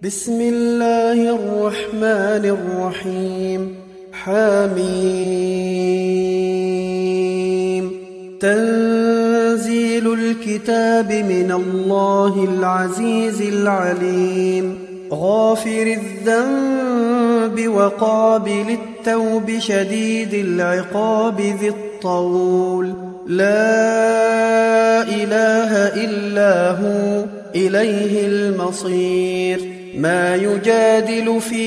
بسم الله الرحمن الرحيم. حميم. تنزيل الكتاب من الله العزيز العليم. غافر الذنب وقابل التوب شديد العقاب ذي الطول. لا إله إلا هو إليه المصير. ما يجادل في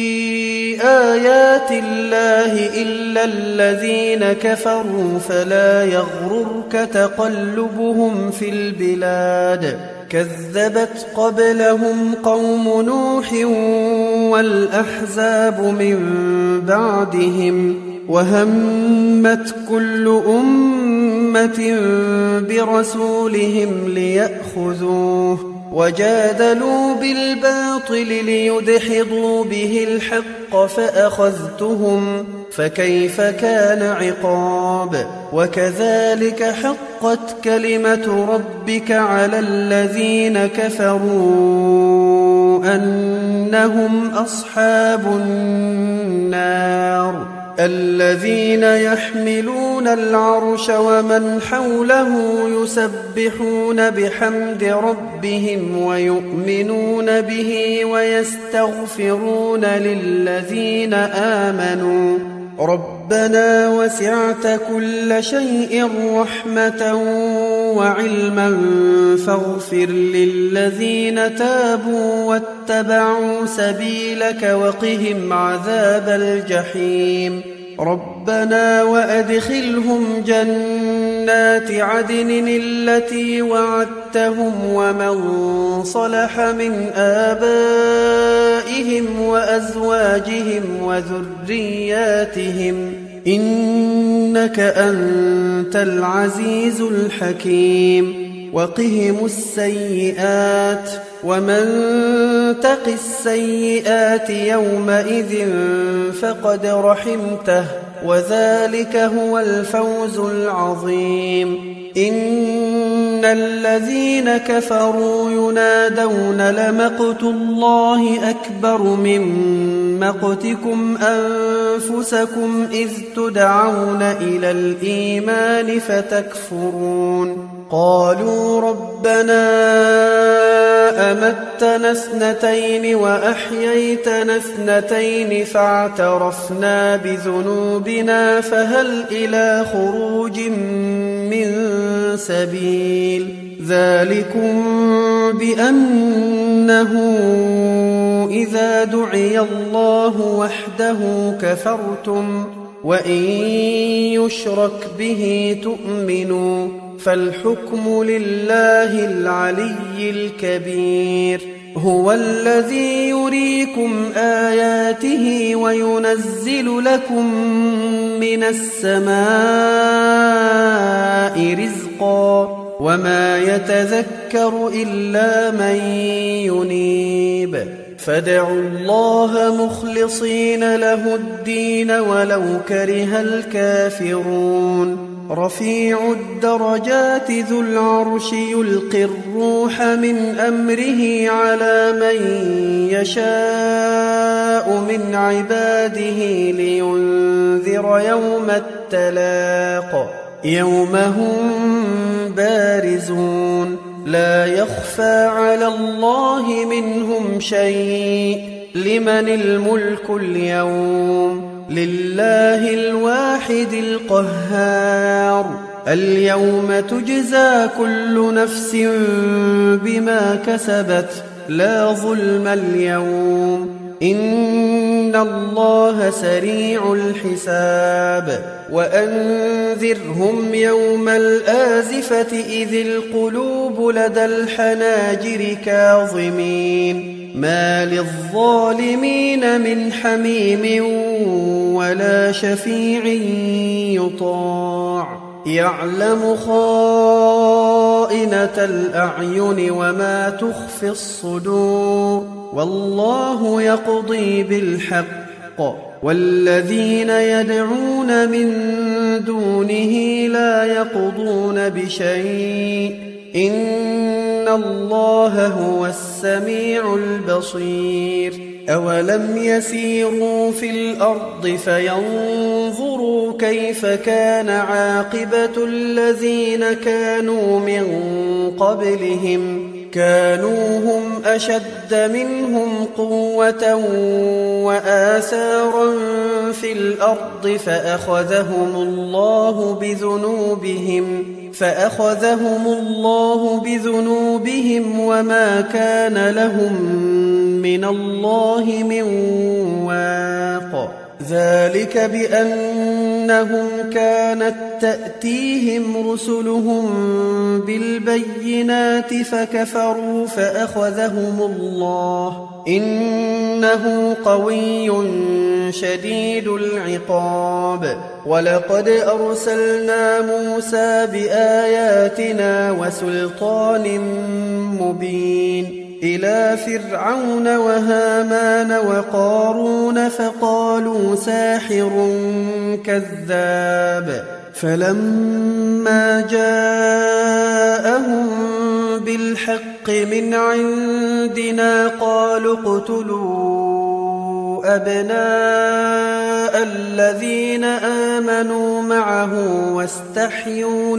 آيات الله إلا الذين كفروا فلا يغررك تقلبهم في البلاد. كذبت قبلهم قوم نوح والأحزاب من بعدهم وهمت كل أمة برسولهم ليأخذوه وجادلوا بالباطل ليدحضوا به الحق فأخذتهم فكيف كان عقاب. وكذلك حقت كلمة ربك على الذين كفروا أنهم أصحاب النار. الذين يحملون العرش ومن حوله يسبحون بحمد ربهم ويؤمنون به ويستغفرون للذين آمنوا ربنا وسعت كل شيء رحمة وعلما فاغفر للذين تابوا واتبعوا سبيلك وقهم عذاب الجحيم. ربنا وأدخلهم جنات عدن التي وعدتهم ومن صلح من آبائهم وأزواجهم وذرياتهم إنك أنت العزيز الحكيم. وقهم السيئات ومن تق السيئات يومئذ فقد رحمته وذلك هو الفوز العظيم. إن الذين كفروا ينادون لمقت الله أكبر من مقتكم أنفسكم إذ تدعون إلى الإيمان فتكفرون. قالوا ربنا أمتنا اثنتين وأحييتنا اثنتين فاعترفنا بذنوبنا فهل إلى خروج من سبيل. ذلكم بأنه إذا دعي الله وحده كفرتم وإن يشرك به تؤمنوا فالحكم لله العلي الكبير. هو الذي يريكم آياته وينزل لكم من السماء رزقا وما يتذكر إلا من ينيب. فادعوا الله مخلصين له الدين ولو كره الكافرون. رفيع الدرجات ذو العرش يلقي الروح من أمره على من يشاء من عباده لينذر يوم التلاق. يوم هم بارزون لا يخفى على الله منهم شيء. لمن الملك اليوم؟ لله الواحد القهار. اليوم تجزى كل نفس بما كسبت لا ظلم اليوم إن الله سريع الحساب. وأنذرهم يوم الآزفة إذ القلوب لدى الحناجر كاظمين ما للظالمين من حميم ولا شفيع يطاع. يعلم خائنة الأعين وما تخفي الصدور والله يقضي بالحق والذين يدعون من دونه لا يقضون بشيء إن الله هو السميع البصير أولم يسيروا في الأرض فينظروا كيف كان عاقبة الذين كانوا من قبلهم كانوا هم أشد منهم قوة وآثارا في الأرض فأخذهم الله بذنوبهم وما كان لهم من الله من واق ذلك بأنهم كانت تأتيهم رسلهم بالبينات فكفروا فأخذهم الله إنه قوي شديد العقاب ولقد أرسلنا موسى بآياتنا وسلطان مبين إلى فرعون وهامان وقارون فقالوا ساحر كذاب فلما جاءهم بالحق من عندنا قالوا اقتلوا أبناء الذين آمنوا معه واستحيوا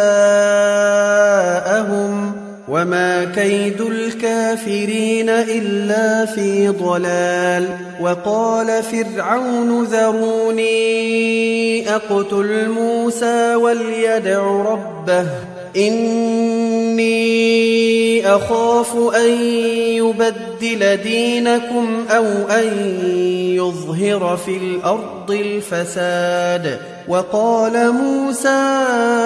نساءهم وما كيد الكافرين إلا في ضلال وقال فرعون ذروني أقتل موسى وليدع ربه إني أخاف أن يبدل دينكم أو أن يظهر في الأرض الفساد وقال موسى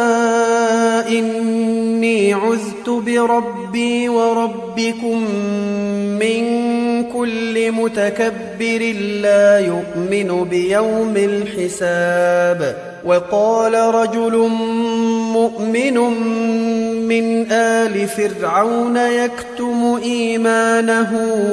إني عذت بربي وربكم من كل متكبر لا يؤمن بيوم الحساب وقال رجل مؤمن من آل فرعون يكتم إيمانه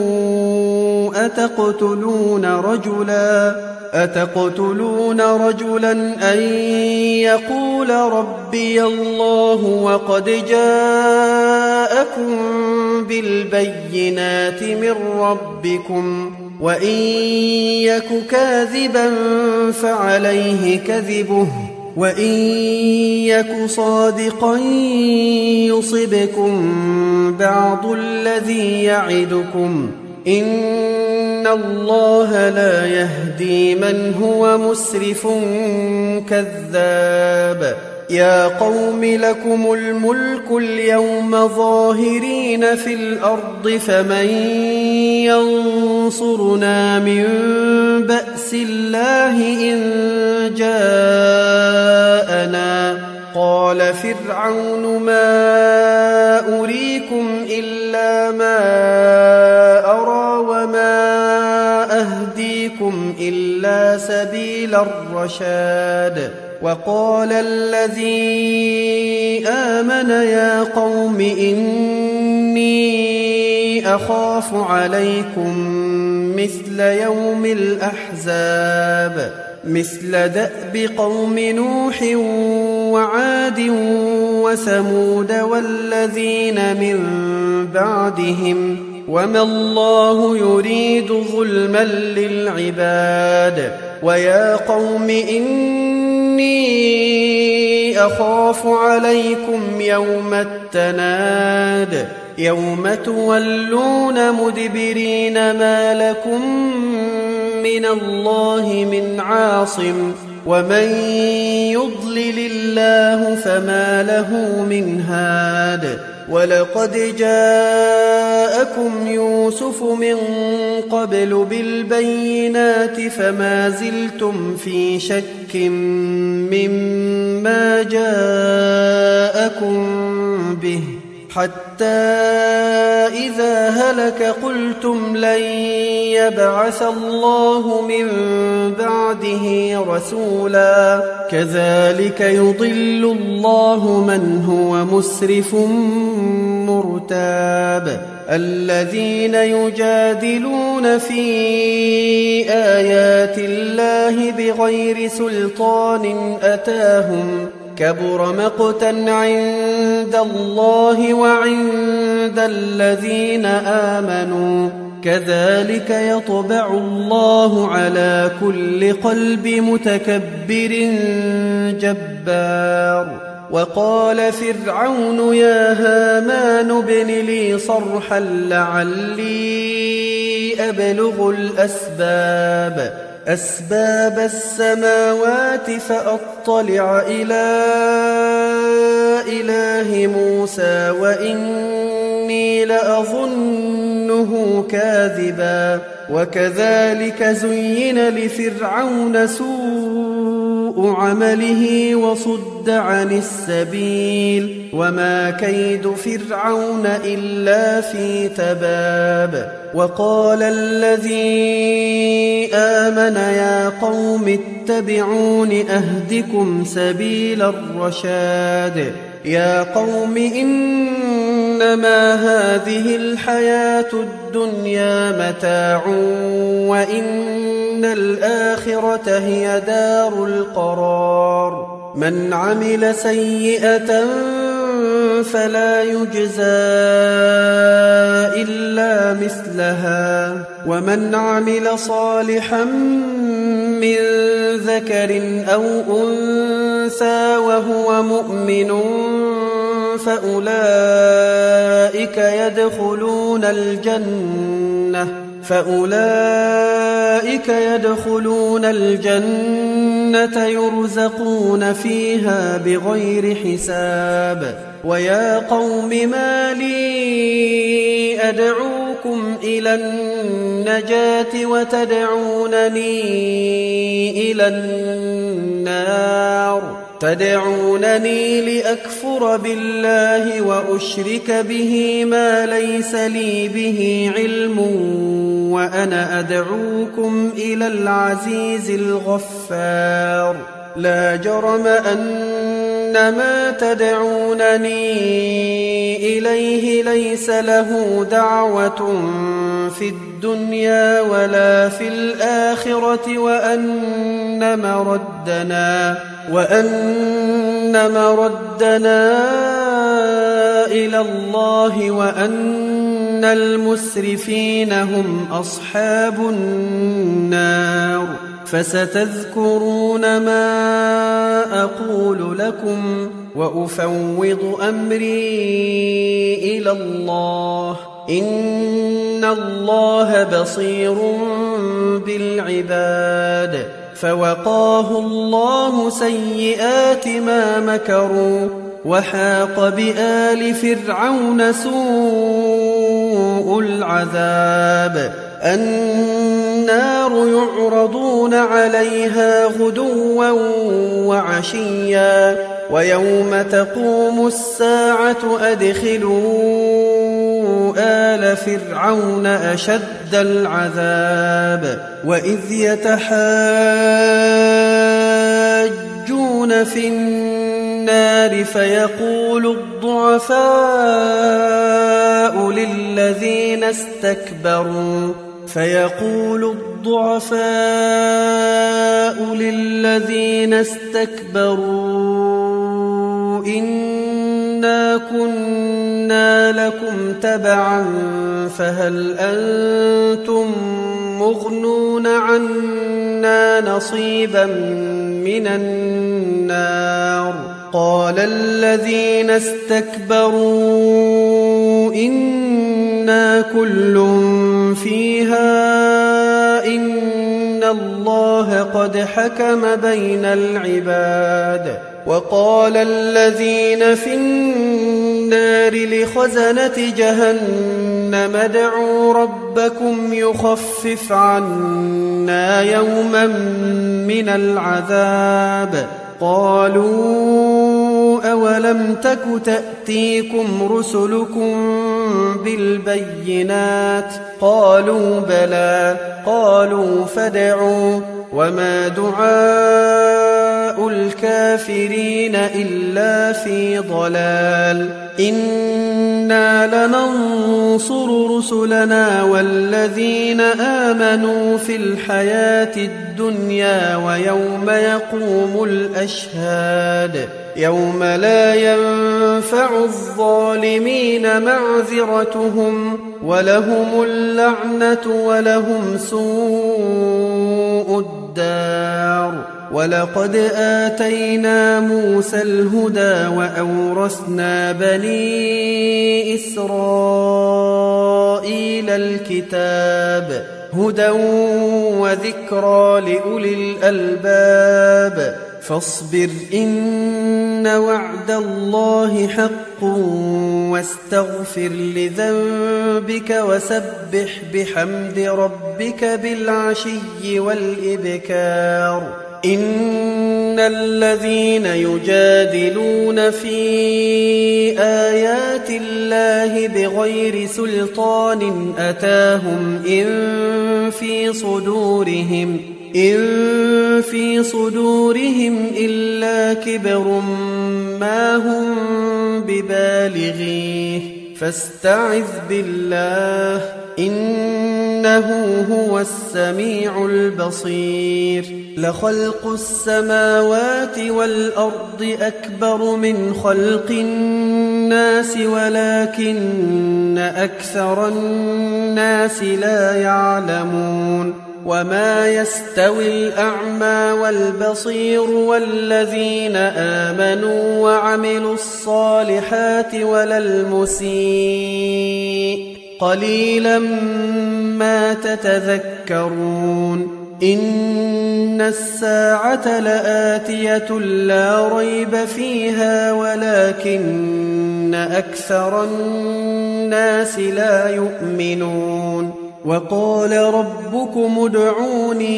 أتقتلون رجلا أن يقول ربي الله وقد جاءكم بالبينات من ربكم وإن يك كاذبا فعليه كذبه وإن يك صادقا يصبكم بعض الذي يعدكم إن الله لا يهدي من هو مسرف كذاب يا قوم لكم الملك اليوم ظاهرين في الأرض فمن ينصرنا من بأس الله إن جاءنا قال فرعون ما أريكم إلا ما أرى وما أهديكم إلا سبيل الرشاد وقال الذي آمن يا قوم إني أخاف عليكم مثل يوم الأحزاب مثل دأب قوم نوح وعاد وثمود والذين من بعدهم وما الله يريد ظلما للعباد ويا قوم إني أخاف عليكم يوم التناد يوم تولون مدبرين ما لكم من الله من عاصم ومن يضلل الله فما له من هاد ولقد جاءكم يوسف من قبل بالبينات فما زلتم في شك مما جاءكم به حتى إذا هلك قلتم لن يبعث الله من بعده رسولا كذلك يضل الله من هو مسرف مرتاب الذين يجادلون في آيات الله بغير سلطان أتاهم كبر مقتا عند الله وعند الذين آمنوا كذلك يطبع الله على كل قلب متكبر جبار وقال فرعون يا هامان ابن لي صرحا لعلي أبلغ أسباب السماوات فأطلع إلى إله موسى وإني لأظنه كاذبا وكذلك زين لفرعون سوء عمله وصد عن السبيل وما كيد فرعون إلا في تباب وقال الذي آمن يا قوم اتبعون أهدكم سبيل الرشاد يا قوم إنما هذه الحياة الدنيا متاع وإن الآخرة هي دار القرار من عمل سيئة فلا يجزى إلا مثلها ومن عمل صالحا من ذكر أو أنثى وهو مؤمن فأولئك يدخلون الجنة يرزقون فيها بغير حساب ويا قوم ما لي أدعوكم إلى النجاة وتدعونني إلى النار تدعونني لأكفر بالله وأشرك به ما ليس لي به علم وأنا أدعوكم إلى العزيز الغفار لا جرم أن ما تدعونني إليه ليس له دعوة في الدنيا ولا في الآخرة وأن مردنا إلى الله وأن المسرفين هم أصحاب النار فستذكرون ما أقول لكم وأفوض أمري إلى الله إن الله بصير بالعباد فوقاه الله سيئات ما مكروا وحاق بآل فرعون سوء العذاب النار يعرضون عليها غدوا وعشيا ويوم تقوم الساعة أدخلوا آل فرعون أشد العذاب وإذ يتحاجون في النار فيقول الضعفاء للذين استكبروا إنا كنا لكم تبعا فهل أنتم مغنون عنا نصيبا من النار قال الذين استكبروا إنا كل فيها إن الله قد حكم بين العباد وقال الذين في النار لخزنة جهنم ادعوا ربكم يخفف عنا يوما من العذاب قالوا أولم تك تأتيكم رسلكم بالبينات قالوا بلى قالوا فادعوا وما دعاء الكافرين إلا في ضلال إنا لننصر رسلنا والذين آمنوا في الحياة الدنيا ويوم يقوم الأشهاد يوم لا ينفع الظالمين معذرتهم ولهم اللعنة ولهم سوء الدار. ولقد آتينا موسى الهدى وأورثنا بني إسرائيل الكتاب هدى وذكرى لأولي الألباب. فاصبر إن وعد الله حق واستغفر لذنبك وسبح بحمد ربك بالعشي والإبكار. إن الذين يجادلون في آيات الله بغير سلطان أتاهم إن في صدورهم إلا كبر ما هم ببالغيه فاستعذ بالله إنه هو السميع البصير. لخلق السماوات والأرض أكبر من خلق الناس ولكن أكثر الناس لا يعلمون. وما يستوي الأعمى والبصير والذين آمنوا وعملوا الصالحات ولا المسيء قليلا ما تتذكرون. إن الساعة لآتية لا ريب فيها ولكن أكثر الناس لا يؤمنون. وقال ربكم ادعوني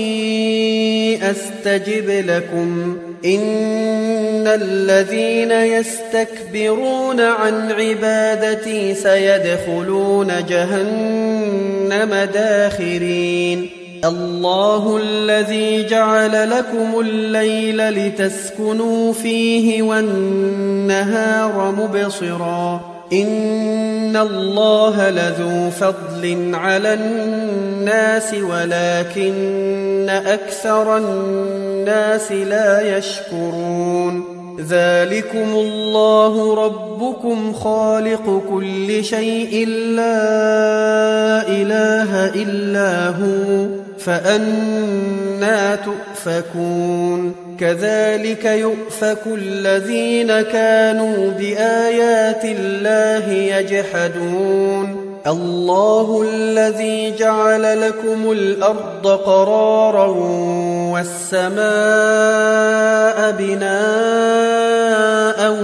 أستجب لكم إن الذين يستكبرون عن عبادتي سيدخلون جهنم داخرين. الله الذي جعل لكم الليل لتسكنوا فيه والنهار مبصرا إن الله لذو فضل على الناس ولكن أكثر الناس لا يشكرون. ذلكم الله ربكم خالق كل شيء لا إله إلا هو فأنى تؤفكون. كذلك يؤفك الذين كانوا بآيات الله يجحدون. الله الذي جعل لكم الأرض قرارا والسماء بناء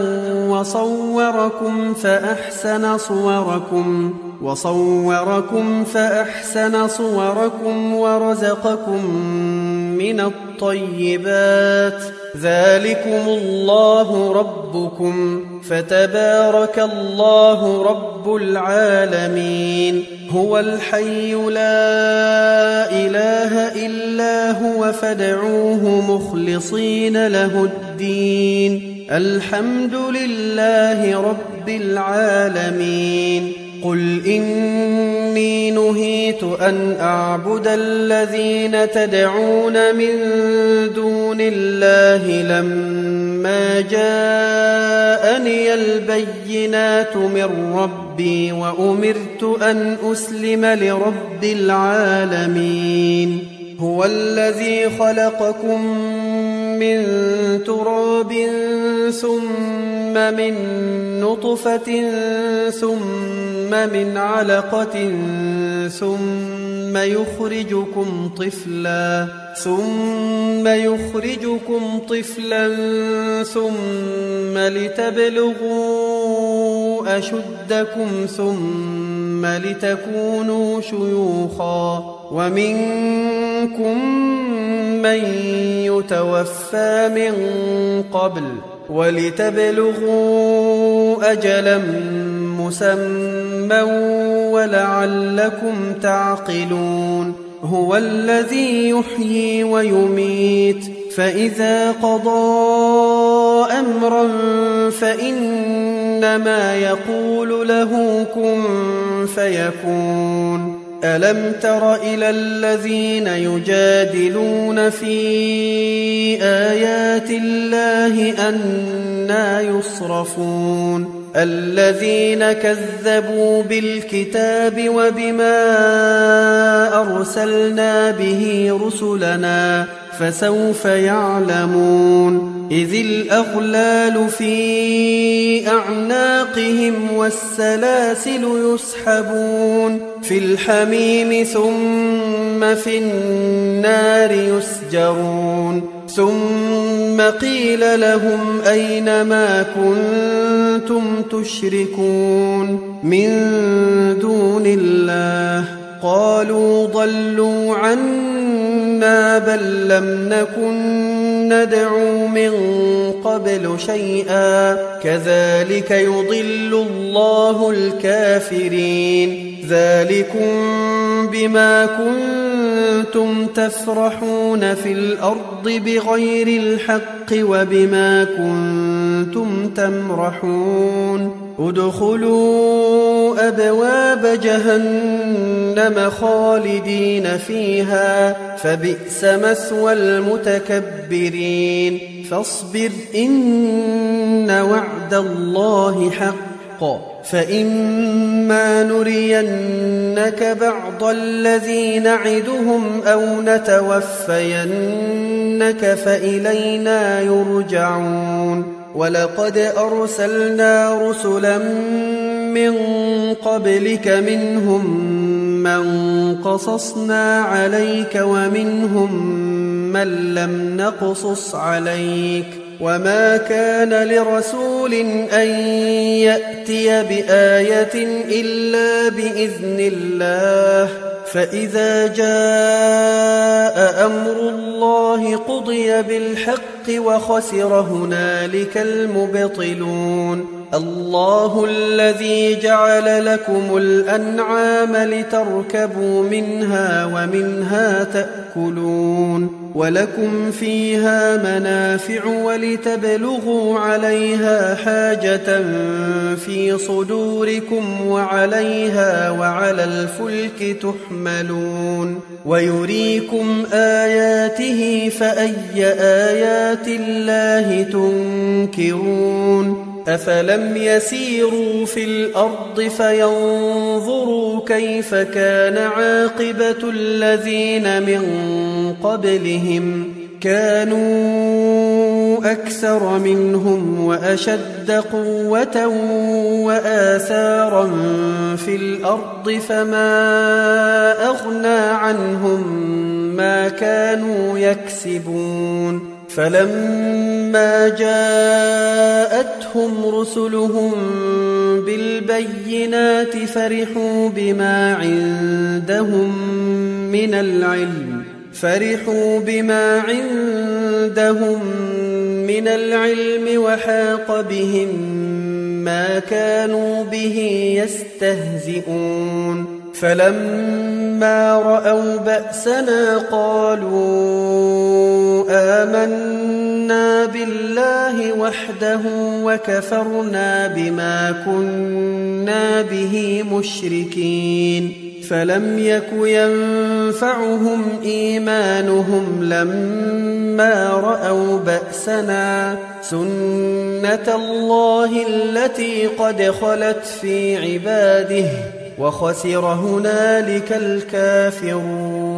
وصوركم فأحسن صوركم ورزقكم من الطيبات. ذلكم الله ربكم فتبارك الله رب العالمين. هو الحي لا إله إلا هو فادعوه مخلصين له الدين الحمد لله رب العالمين. قل إني نهيت أن أعبد الذين تدعون من دون الله لما جاءني البينات من ربي وأمرت أن أسلم لرب العالمين. هو الذي خلقكم من تراب ثم من نطفة ثم من علقة ثم يخرجكم طفلا ثم لتبلغوا أشدكم ثم لتكونوا شيوخا ومنكم من يتوفى من قبل ولتبلغوا أجلا مسمى ولعلكم تعقلون. هو الذي يحيي ويميت فإذا قضى أمرا فإنما يقول له كن فيكون. ألم تر إلى الذين يجادلون في آيات الله أنى يصرفون الذين كذبوا بالكتاب وبما أرسلنا به رسلنا فسوف يعلمون إذ الأغلال في أعناقهم والسلاسل يسحبون في الحميم ثم في النار يسجرون ثم قيل لهم أين ما كنتم تشركون من دون الله قالوا ضلوا عنا بل لم نكن ندعو من قبل شيئا كذلك يضل الله الكافرين ذلكم بما كنتم تفرحون في الأرض بغير الحق وبما كنتم تمرحون ادخلوا أبواب جهنم خالدين فيها فبئس مثوى المتكبرين فاصبر إن وعد الله حق فإما نرينك بعض الذي نعدهم أو نتوفينك فإلينا يرجعون ولقد أرسلنا رسلا من قبلك منهم من قصصنا عليك ومنهم من لم نقصص عليك وما كان لرسول أن يأتي بآية إلا بإذن الله فإذا جاء أمر الله قضي بالحق وخسر هنالك المبطلون الله الذي جعل لكم الأنعام لتركبوا منها ومنها تأكلون ولكم فيها منافع ولتبلغوا عليها حاجة في صدوركم وعليها وعلى الفلك تحملون ويريكم آياته فأي آيات الله تنكرون أفلم يسيروا في الأرض فينظروا كيف كان عاقبة الذين من قبلهم كانوا أكثر منهم وأشد قوة وآثارا في الأرض فما أغنى عنهم ما كانوا يكسبون فلما جاءتهم رسلهم بالبينات فرحوا بما عندهم من العلم وحاق بهم ما كانوا به يستهزئون فلما رأوا بأسنا قالوا آمنا بالله وحده وكفرنا بما كنا به مشركين فلم يك ينفعهم إيمانهم لما رأوا بأسنا سنة الله التي قد خلت في عباده وخسر هنالك الكافرون